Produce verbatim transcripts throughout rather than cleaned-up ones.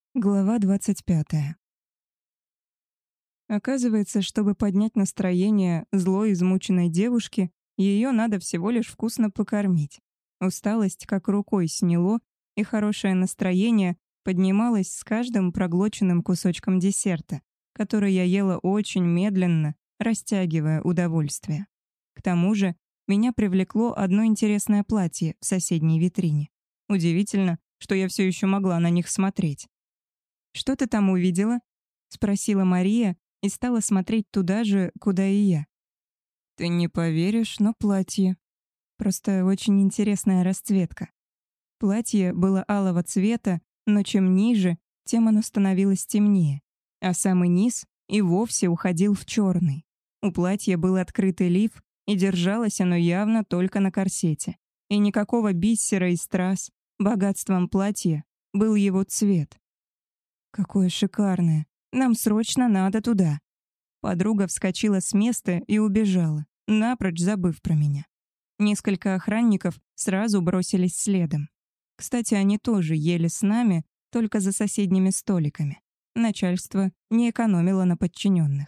Глава двадцать пятая. Оказывается, чтобы поднять настроение злой, измученной девушки, ее надо всего лишь вкусно покормить. Усталость как рукой сняло, и хорошее настроение поднималось с каждым проглоченным кусочком десерта, который я ела очень медленно, растягивая удовольствие. К тому же меня привлекло одно интересное платье в соседней витрине. Удивительно, что я все еще могла на них смотреть. «Что ты там увидела?» — спросила Мария и стала смотреть туда же, куда и я. «Ты не поверишь, но платье. Просто очень интересная расцветка. Платье было алого цвета, но чем ниже, тем оно становилось темнее, а самый низ и вовсе уходил в черный. У платья был открытый лиф, и держалось оно явно только на корсете. И никакого бисера и страз, богатством платья был его цвет. «Какое шикарное! Нам срочно надо туда!» Подруга вскочила с места и убежала, напрочь забыв про меня. Несколько охранников сразу бросились следом. Кстати, они тоже ели с нами, только за соседними столиками. Начальство не экономило на подчиненных.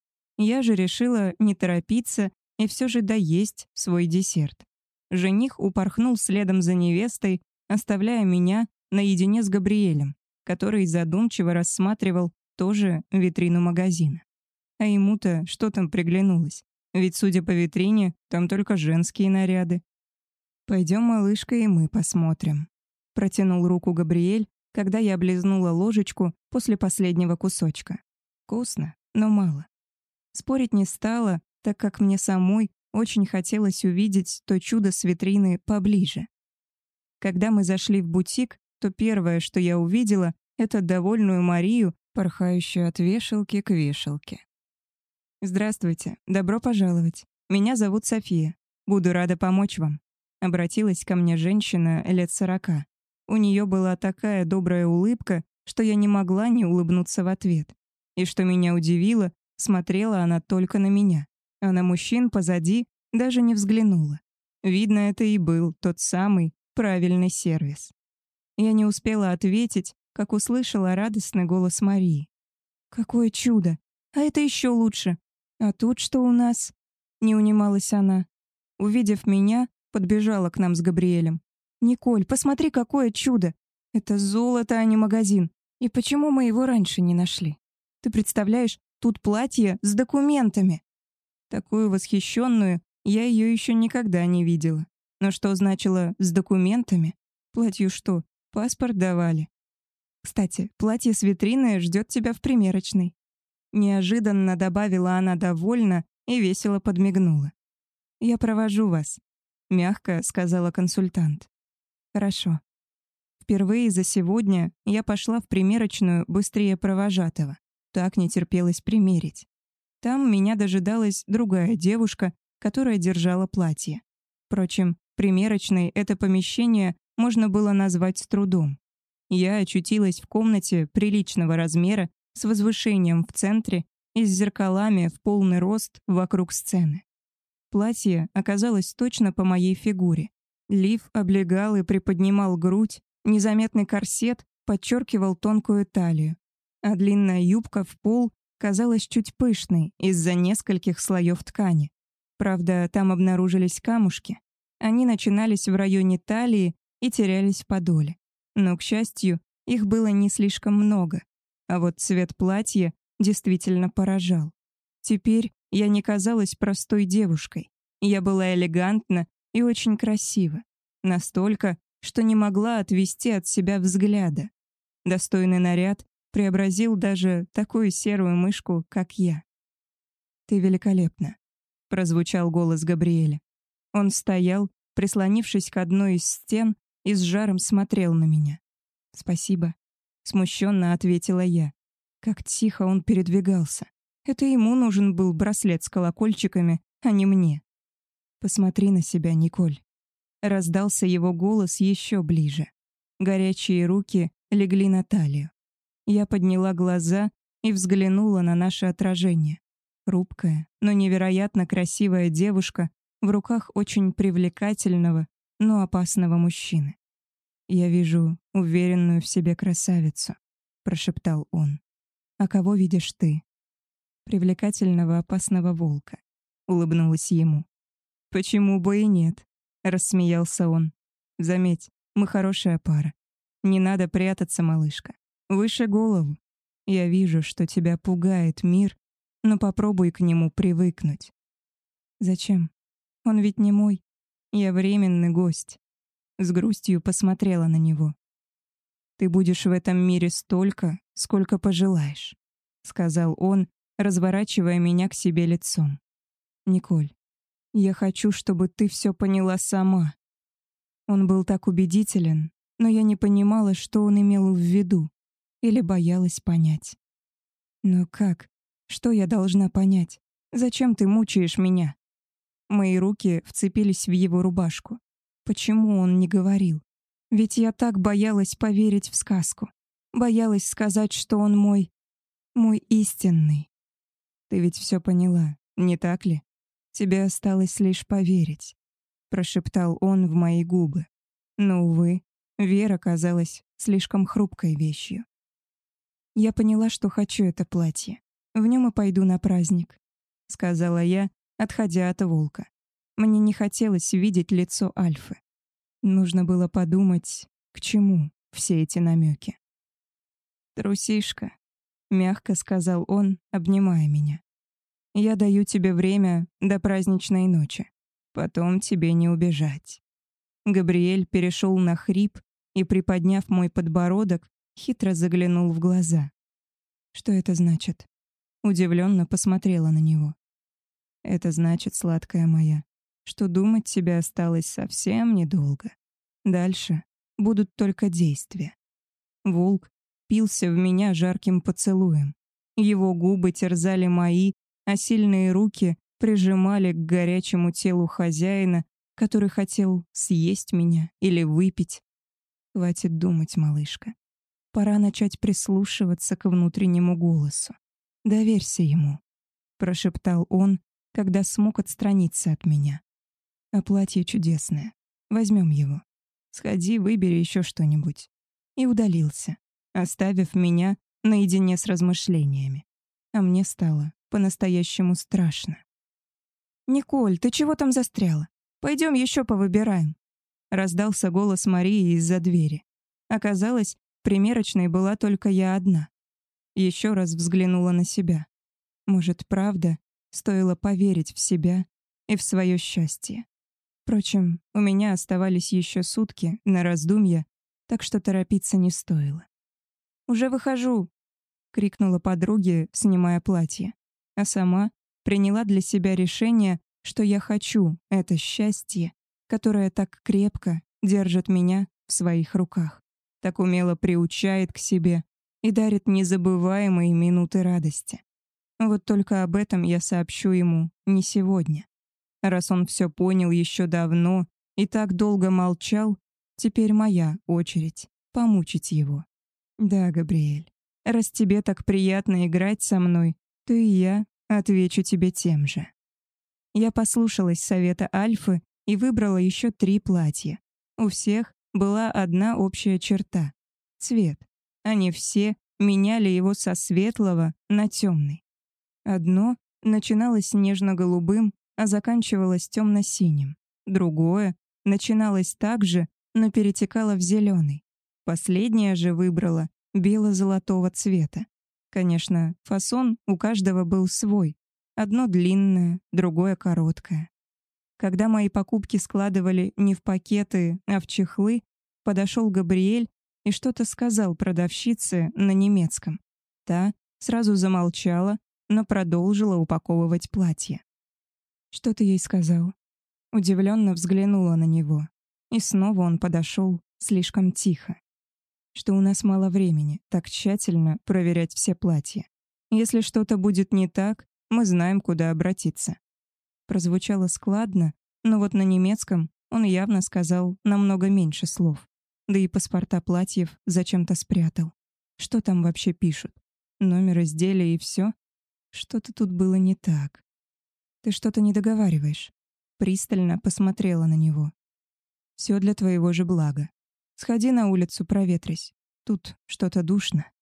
Я же решила не торопиться и все же доесть свой десерт. Жених упорхнул следом за невестой, оставляя меня наедине с Габриэлем, который задумчиво рассматривал тоже витрину магазина. А ему-то что там приглянулось? Ведь, судя по витрине, там только женские наряды. «Пойдем, малышка, и мы посмотрим», — протянул руку Габриэль, когда я облизнула ложечку после последнего кусочка. Вкусно, но мало. Спорить не стала, так как мне самой очень хотелось увидеть то чудо с витрины поближе. Когда мы зашли в бутик, то первое, что я увидела, это довольную Марию, порхающую от вешалки к вешалке. «Здравствуйте, добро пожаловать. Меня зовут София. Буду рада помочь вам», — обратилась ко мне женщина лет сорока. У нее была такая добрая улыбка, что я не могла не улыбнуться в ответ. И что меня удивило, смотрела она только на меня, а на мужчин позади даже не взглянула. Видно, это и был тот самый правильный сервис. Я не успела ответить, как услышала радостный голос Марии. «Какое чудо! А это еще лучше! А тут что у нас?» Не унималась она. Увидев меня, подбежала к нам с Габриэлем. «Николь, посмотри, какое чудо! Это золото, а не магазин. И почему мы его раньше не нашли? Ты представляешь, тут платье с документами!» Такую восхищенную я ее еще никогда не видела. Но что значило «с документами»? Платью что, паспорт давали? «Кстати, платье с витрины ждет тебя в примерочной». Неожиданно добавила она довольно и весело подмигнула. «Я провожу вас», — мягко сказала консультант. «Хорошо». Впервые за сегодня я пошла в примерочную быстрее провожатого. Так не терпелось примерить. Там меня дожидалась другая девушка, которая держала платье. Впрочем, примерочной это помещение можно было назвать с трудом. Я очутилась в комнате приличного размера с возвышением в центре и с зеркалами в полный рост вокруг сцены. Платье оказалось точно по моей фигуре. Лиф облегал и приподнимал грудь, незаметный корсет подчеркивал тонкую талию, а длинная юбка в пол казалась чуть пышной из-за нескольких слоев ткани. Правда, там обнаружились камушки. Они начинались в районе талии и терялись в подоле. Но, к счастью, их было не слишком много. А вот цвет платья действительно поражал. Теперь я не казалась простой девушкой. Я была элегантна и очень красива. Настолько, что не могла отвести от себя взгляда. Достойный наряд преобразил даже такую серую мышку, как я. «Ты великолепна», — прозвучал голос Габриэля. Он стоял, прислонившись к одной из стен, и с жаром смотрел на меня. «Спасибо», — смущенно ответила я. Как тихо он передвигался. Это ему нужен был браслет с колокольчиками, а не мне. «Посмотри на себя, Николь». Раздался его голос еще ближе. Горячие руки легли на талию. Я подняла глаза и взглянула на наше отражение. Хрупкая, но невероятно красивая девушка в руках очень привлекательного, но опасного мужчины. Я вижу уверенную в себе красавицу, прошептал он. «А кого видишь ты?» «Привлекательного опасного волка», — улыбнулась ему. «Почему бы и нет?» — рассмеялся он. «Заметь, мы хорошая пара. Не надо прятаться, малышка. Выше голову. Я вижу, что тебя пугает мир, но попробуй к нему привыкнуть». «Зачем? Он ведь не мой. Я временный гость». С грустью посмотрела на него. «Ты будешь в этом мире столько, сколько пожелаешь», — сказал он, разворачивая меня к себе лицом. «Николь, я хочу, чтобы ты все поняла сама». Он был так убедителен, но я не понимала, что он имел в виду, или боялась понять. «Но как? Что я должна понять? Зачем ты мучаешь меня?» Мои руки вцепились в его рубашку. Почему он не говорил? Ведь я так боялась поверить в сказку. Боялась сказать, что он мой... мой истинный. «Ты ведь все поняла, не так ли? Тебе осталось лишь поверить», — прошептал он в мои губы. Но, увы, вера казалась слишком хрупкой вещью. «Я поняла, что хочу это платье. В нем и пойду на праздник», — сказала я, отходя от волка. Мне не хотелось видеть лицо Альфы. Нужно было подумать, к чему все эти намеки. «Трусишка», — мягко сказал он, обнимая меня. «Я даю тебе время до праздничной ночи. Потом тебе не убежать». Габриэль перешел на хрип и, приподняв мой подбородок, хитро заглянул в глаза. «Что это значит?» Удивленно посмотрела на него. «Это значит, сладкая моя, что думать тебе осталось совсем недолго. Дальше будут только действия». Волк впился в меня жарким поцелуем. Его губы терзали мои, а сильные руки прижимали к горячему телу хозяина, который хотел съесть меня или выпить. Хватит думать, малышка. Пора начать прислушиваться к внутреннему голосу. «Доверься ему», — прошептал он, когда смог отстраниться от меня. «А платье чудесное. Возьмем его. Сходи, выбери еще что-нибудь». И удалился, оставив меня наедине с размышлениями. А мне стало по-настоящему страшно. «Николь, ты чего там застряла? Пойдем еще повыбираем». Раздался голос Марии из-за двери. Оказалось, в примерочной была только я одна. Еще раз взглянула на себя. Может, правда, стоило поверить в себя и в свое счастье. Впрочем, у меня оставались еще сутки на раздумья, так что торопиться не стоило. «Уже выхожу!» — крикнула подруге, снимая платье. А сама приняла для себя решение, что я хочу это счастье, которое так крепко держит меня в своих руках, так умело приучает к себе и дарит незабываемые минуты радости. Вот только об этом я сообщу ему не сегодня. Раз он все понял еще давно и так долго молчал, теперь моя очередь помучить его. Да, Габриэль, раз тебе так приятно играть со мной, то и я отвечу тебе тем же. Я послушалась совета Альфы и выбрала еще три платья. У всех была одна общая черта — цвет. Они все меняли его со светлого на темный. Одно начиналось нежно-голубым, а заканчивалось темно-синим. Другое начиналось так же, но перетекало в зеленый. Последнее же выбрала бело-золотого цвета. Конечно, фасон у каждого был свой. Одно длинное, другое короткое. Когда мои покупки складывали не в пакеты, а в чехлы, подошел Габриэль и что-то сказал продавщице на немецком. Та сразу замолчала, но продолжила упаковывать платье. «Что ты ей сказал?» Удивленно взглянула на него. И снова он подошел слишком тихо. Что у нас мало времени так тщательно проверять все платья. Если что-то будет не так, мы знаем, куда обратиться. Прозвучало складно, но вот на немецком он явно сказал намного меньше слов. Да и паспорта платьев зачем-то спрятал. Что там вообще пишут? Номер изделия и все? Что-то тут было не так. Ты что-то не договариваешь. Пристально посмотрела на него. Все для твоего же блага. Сходи на улицу, проветрись. Тут что-то душно.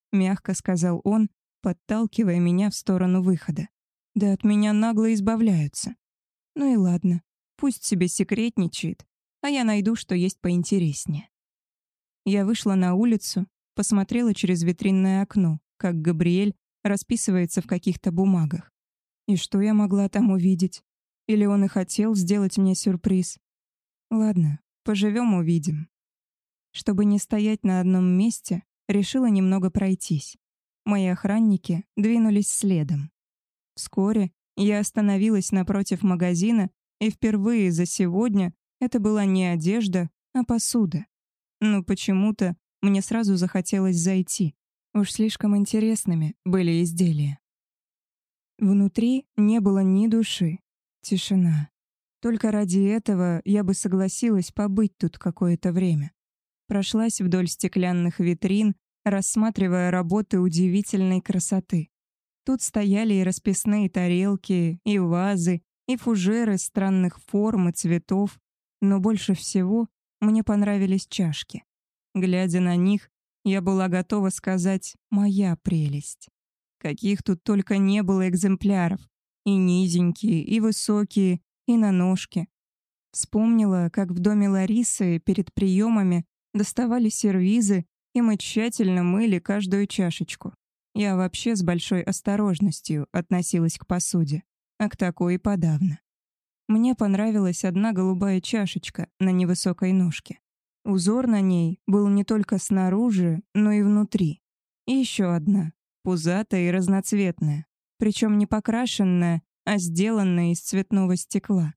— мягко сказал он, подталкивая меня в сторону выхода. «Да от меня нагло избавляются. Ну и ладно, пусть себе секретничает, а я найду, что есть поинтереснее». Я вышла на улицу, посмотрела через витринное окно, как Габриэль расписывается в каких-то бумагах. И что я могла там увидеть? Или он и хотел сделать мне сюрприз? Ладно, поживем — увидим. Чтобы не стоять на одном месте, решила немного пройтись. Мои охранники двинулись следом. Вскоре я остановилась напротив магазина, и впервые за сегодня это была не одежда, а посуда. Но почему-то мне сразу захотелось зайти. Уж слишком интересными были изделия. Внутри не было ни души. Тишина. Только ради этого я бы согласилась побыть тут какое-то время. Прошлась вдоль стеклянных витрин, рассматривая работы удивительной красоты. Тут стояли и расписные тарелки, и вазы, и фужеры странных форм и цветов, но больше всего мне понравились чашки. Глядя на них, я была готова сказать «моя прелесть». Каких тут только не было экземпляров. И низенькие, и высокие, и на ножке. Вспомнила, как в доме Ларисы перед приемами доставали сервизы, и мы тщательно мыли каждую чашечку. Я вообще с большой осторожностью относилась к посуде, а к такой и подавно. Мне понравилась одна голубая чашечка на невысокой ножке. Узор на ней был не только снаружи, но и внутри. И еще одна, пузатая и разноцветная, причем не покрашенная, а сделанная из цветного стекла.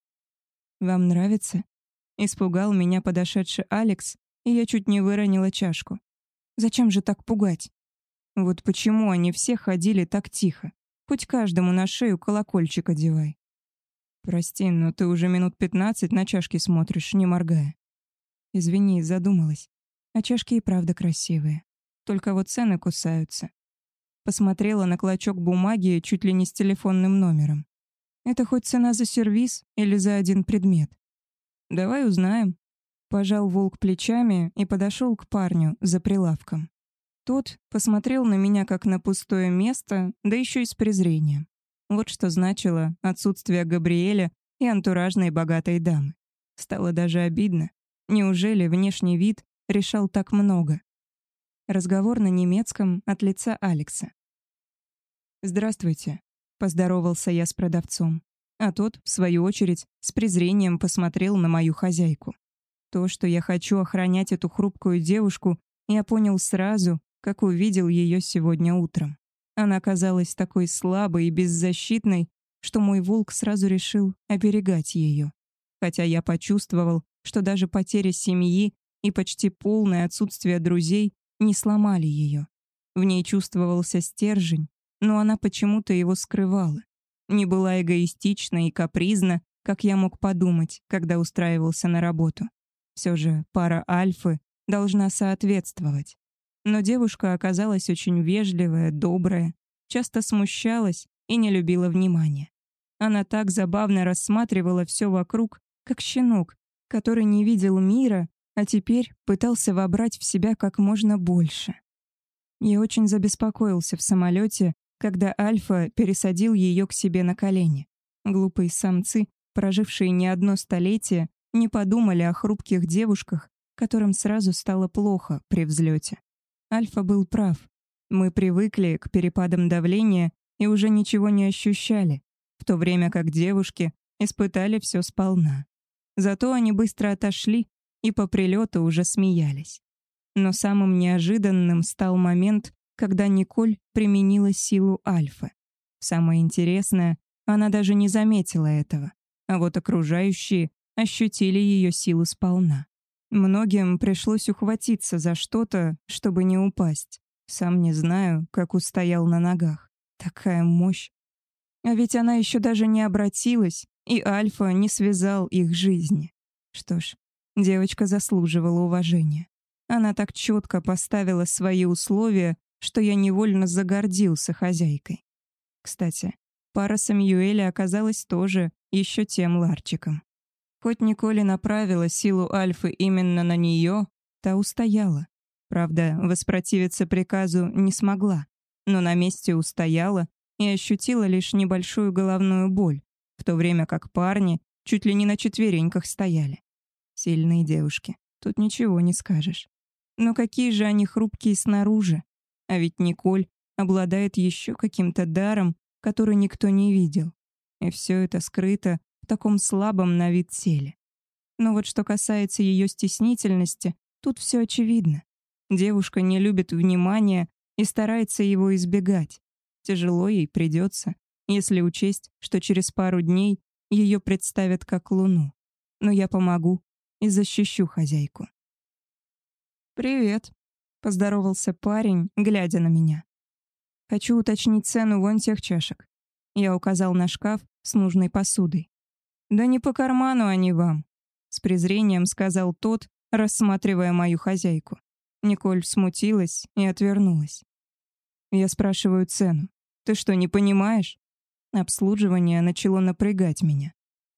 «Вам нравится?» — испугал меня подошедший Алекс, и я чуть не выронила чашку. «Зачем же так пугать?» Вот почему они все ходили так тихо. Хоть каждому на шею колокольчик одевай. «Прости, но ты уже минут пятнадцать на чашки смотришь, не моргая». «Извини, задумалась. А чашки и правда красивые. Только вот цены кусаются». Посмотрела на клочок бумаги чуть ли не с телефонным номером. «Это хоть цена за сервиз или за один предмет?» «Давай узнаем». Пожал волк плечами и подошел к парню за прилавком. Тот посмотрел на меня как на пустое место, да еще и с презрением. Вот что значило отсутствие Габриэля и антуражной богатой дамы. Стало даже обидно. Неужели внешний вид решал так много? Разговор на немецком от лица Алекса. «Здравствуйте», — поздоровался я с продавцом, а тот, в свою очередь, с презрением посмотрел на мою хозяйку. То, что я хочу охранять эту хрупкую девушку, я понял сразу, как увидел ее сегодня утром. Она казалась такой слабой и беззащитной, что мой волк сразу решил оберегать ее. Хотя я почувствовал, что даже потеря семьи и почти полное отсутствие друзей не сломали ее. В ней чувствовался стержень, но она почему-то его скрывала. Не была эгоистична и капризна, как я мог подумать, когда устраивался на работу. Все же пара альфы должна соответствовать. Но девушка оказалась очень вежливая, добрая, часто смущалась и не любила внимания. Она так забавно рассматривала все вокруг, как щенок, который не видел мира, а теперь пытался вобрать в себя как можно больше. Я очень забеспокоился в самолете, когда Альфа пересадил ее к себе на колени. Глупые самцы, прожившие не одно столетие, не подумали о хрупких девушках, которым сразу стало плохо при взлете. Альфа был прав. Мы привыкли к перепадам давления и уже ничего не ощущали, в то время как девушки испытали все сполна. Зато они быстро отошли и по прилету уже смеялись. Но самым неожиданным стал момент, когда Николь применила силу Альфы. Самое интересное, она даже не заметила этого, а вот окружающие ощутили ее силу сполна. Многим пришлось ухватиться за что-то, чтобы не упасть. Сам не знаю, как устоял на ногах. Такая мощь. А ведь она еще даже не обратилась, и Альфа не связал их жизни. Что ж, девочка заслуживала уважения. Она так четко поставила свои условия, что я невольно загордился хозяйкой. Кстати, пара Самьюэля оказалась тоже еще тем ларчиком. Хоть Николь направила силу Альфы именно на нее, та устояла. Правда, воспротивиться приказу не смогла, но на месте устояла и ощутила лишь небольшую головную боль, в то время как парни чуть ли не на четвереньках стояли. Сильные девушки, тут ничего не скажешь. Но какие же они хрупкие снаружи. А ведь Николь обладает еще каким-то даром, который никто не видел. И все это скрыто в таком слабом на вид теле. Но вот что касается ее стеснительности, тут все очевидно. Девушка не любит внимания и старается его избегать. Тяжело ей придется, если учесть, что через пару дней ее представят как луну. Но я помогу и защищу хозяйку. «Привет», — поздоровался парень, глядя на меня. «Хочу уточнить цену вон тех чашек». Я указал на шкаф с нужной посудой. «Да не по карману они вам», — с презрением сказал тот, рассматривая мою хозяйку. Николь смутилась и отвернулась. Я спрашиваю цену. «Ты что, не понимаешь?» Обслуживание начало напрягать меня.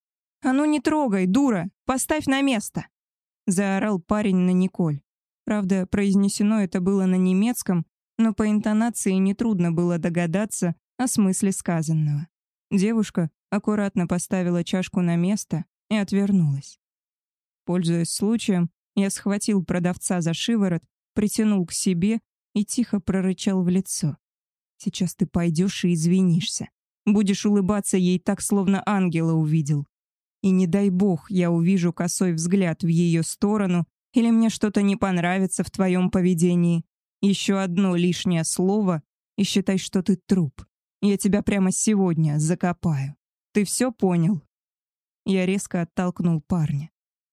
«А ну не трогай, дура! Поставь на место!» Заорал парень на Николь. Правда, произнесено это было на немецком, но по интонации нетрудно было догадаться о смысле сказанного. Девушка аккуратно поставила чашку на место и отвернулась. Пользуясь случаем, я схватил продавца за шиворот, притянул к себе и тихо прорычал в лицо. «Сейчас ты пойдешь и извинишься. Будешь улыбаться ей так, словно ангела увидел. И не дай бог я увижу косой взгляд в ее сторону или мне что-то не понравится в твоем поведении. Еще одно лишнее слово, и считай, что ты труп. Я тебя прямо сегодня закопаю. Ты все понял?» Я резко оттолкнул парня.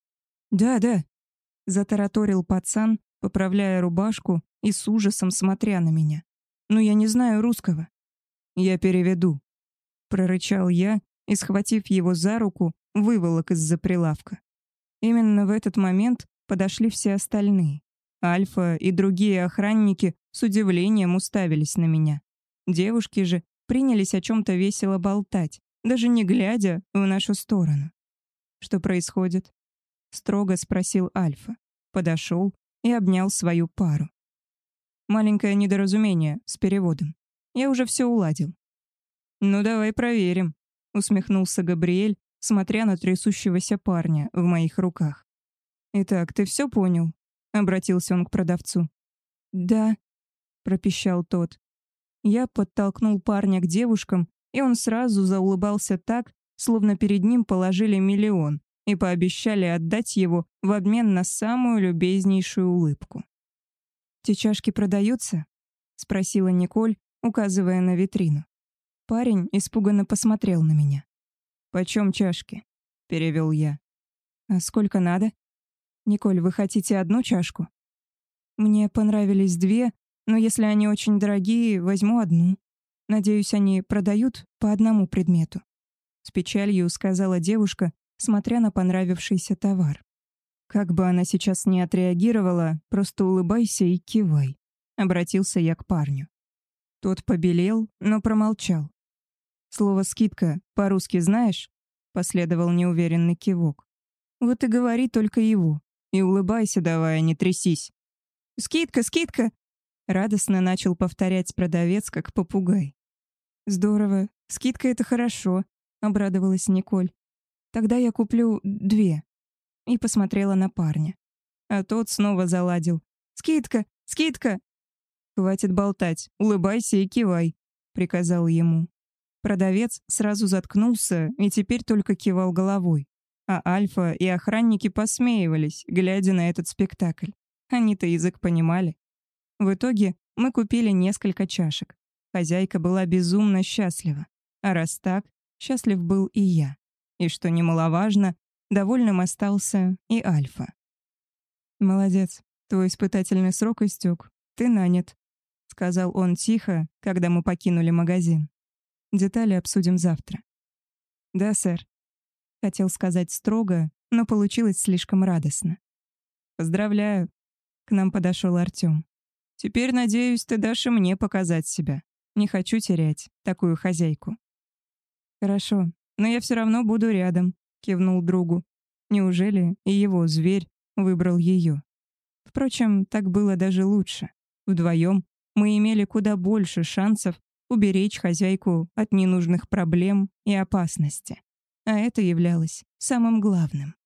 «Да, да», — затараторил пацан, поправляя рубашку и с ужасом смотря на меня. «Но я не знаю русского». «Я переведу», — прорычал я и, схватив его за руку, выволок из-за прилавка. Именно в этот момент подошли все остальные. Альфа и другие охранники с удивлением уставились на меня. Девушки же принялись о чем-то весело болтать, даже не глядя в нашу сторону. «Что происходит?» — строго спросил Альфа. Подошел и обнял свою пару. «Маленькое недоразумение с переводом. Я уже все уладил». «Ну, давай проверим», — усмехнулся Габриэль, смотря на трясущегося парня в моих руках. «Итак, ты все понял?» — обратился он к продавцу. «Да», — пропищал тот. Я подтолкнул парня к девушкам, и он сразу заулыбался так, словно перед ним положили миллион и пообещали отдать его в обмен на самую любезнейшую улыбку. «Те чашки продаются?» — спросила Николь, указывая на витрину. Парень испуганно посмотрел на меня. «Почем чашки?» — перевел я. «А сколько надо?» «Николь, вы хотите одну чашку?» «Мне понравились две, но если они очень дорогие, возьму одну. Надеюсь, они продают по одному предмету», — с печалью сказала девушка, смотря на понравившийся товар. «Как бы она сейчас ни отреагировала, просто улыбайся и кивай», — обратился я к парню. Тот побелел, но промолчал. «Слово «скидка» по-русски знаешь?» — последовал неуверенный кивок. «Вот и говори только его. И улыбайся давай, а не трясись». «Скидка, скидка!» — радостно начал повторять продавец, как попугай. «Здорово. Скидка — это хорошо», — обрадовалась Николь. «Тогда я куплю две». И посмотрела на парня. А тот снова заладил. «Скидка! Скидка!» «Хватит болтать. Улыбайся и кивай», — приказал ему. Продавец сразу заткнулся и теперь только кивал головой. А Альфа и охранники посмеивались, глядя на этот спектакль. Они-то язык понимали. В итоге мы купили несколько чашек. Хозяйка была безумно счастлива. А раз так, счастлив был и я. И, что немаловажно, довольным остался и Альфа. «Молодец, твой испытательный срок истек. Ты нанят», — сказал он тихо, когда мы покинули магазин. «Детали обсудим завтра». «Да, сэр», — хотел сказать строго, но получилось слишком радостно. «Поздравляю», — к нам подошел Артём. «Теперь, надеюсь, ты дашь и мне показать себя. Не хочу терять такую хозяйку». «Хорошо, но я все равно буду рядом», — кивнул другу. Неужели и его зверь выбрал ее? Впрочем, так было даже лучше. Вдвоем мы имели куда больше шансов уберечь хозяйку от ненужных проблем и опасности. А это являлось самым главным.